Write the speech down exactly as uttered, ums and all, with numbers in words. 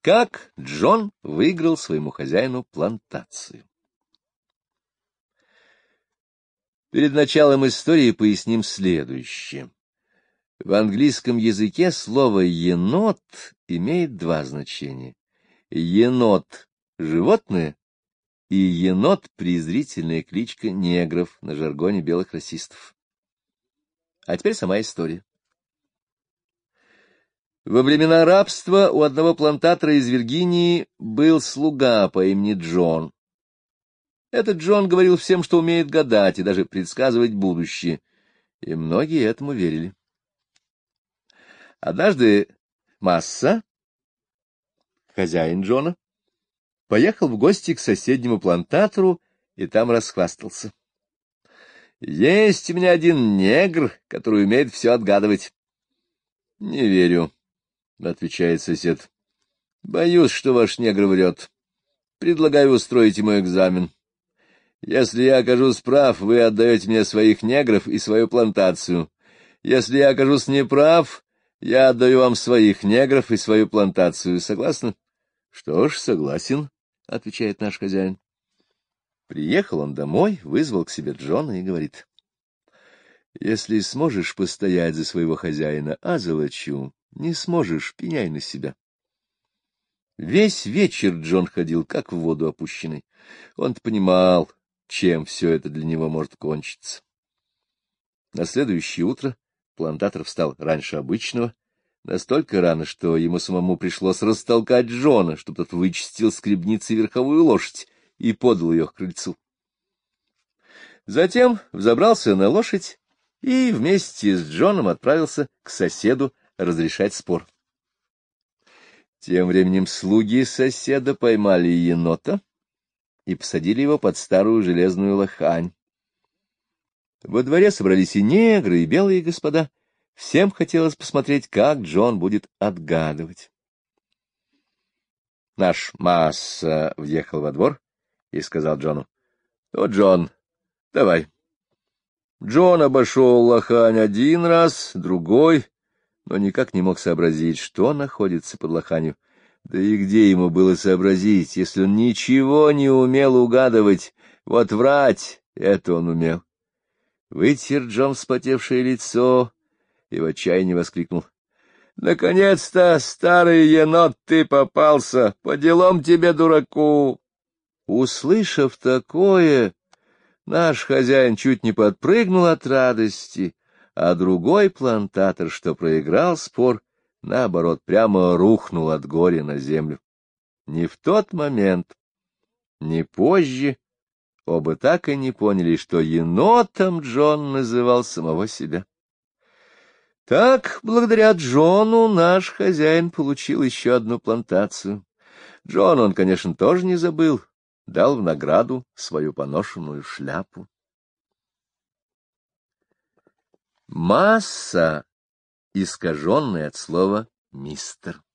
Как Джон выиграл своему хозяину плантацию. Перед началом истории поясним следующее. В английском языке слово «енот» имеет два значения. Енот — животное, и енот — презрительная кличка негров на жаргоне белых расистов. А теперь сама история. Во времена рабства у одного плантатора из Виргинии был слуга по имени Джон. Этот Джон говорил всем, что умеет гадать и даже предсказывать будущее, и многие этому верили. Однажды Масса, хозяин Джона, поехал в гости к соседнему плантатору и там расхвастался. «Есть у меня один негр, который умеет все отгадывать». «Не верю», — отвечает сосед. «Боюсь, что ваш негр врет. Предлагаю устроить ему экзамен. Если я окажусь прав, вы отдаете мне своих негров и свою плантацию. Если я окажусь неправ, я отдаю вам своих негров и свою плантацию. Согласны?» «Что ж, согласен», — отвечает наш хозяин. Приехал он домой, вызвал к себе Джона и говорит: «Если сможешь постоять за своего хозяина, озолочу, не сможешь, пеняй на себя». Весь вечер Джон ходил, как в воду опущенный. Он-то понимал, чем все это для него может кончиться. На следующее утро плантатор встал раньше обычного, настолько рано, что ему самому пришлось растолкать Джона, чтобы тот вычистил скребницей верховую лошадь и подал ее к крыльцу. Затем взобрался на лошадь и вместе с Джоном отправился к соседу разрешать спор. Тем временем слуги соседа поймали енота и посадили его под старую железную лохань. Во дворе собрались и негры, и белые господа. Всем хотелось посмотреть, как Джон будет отгадывать. Наш Масса въехал во двор и сказал Джону: «Ну, Джон, давай». Джон обошел лохань один раз, другой, но никак не мог сообразить, что находится под лоханью. Да и где ему было сообразить, если он ничего не умел угадывать? Вот врать — это он умел. Вытер Джон вспотевшее лицо и в отчаянии воскликнул: «Наконец-то, старый енот, ты попался! По делам тебе, дураку!» Услышав такое, наш хозяин чуть не подпрыгнул от радости, а другой плантатор, что проиграл спор, наоборот, прямо рухнул от горя на землю. Ни в тот момент, ни позже оба так и не поняли, что енотом Джон называл самого себя. Так, благодаря Джону, наш хозяин получил еще одну плантацию. Джон он, конечно, тоже не забыл, дал в награду свою поношенную шляпу. Масса, искаженная от слова «мистер».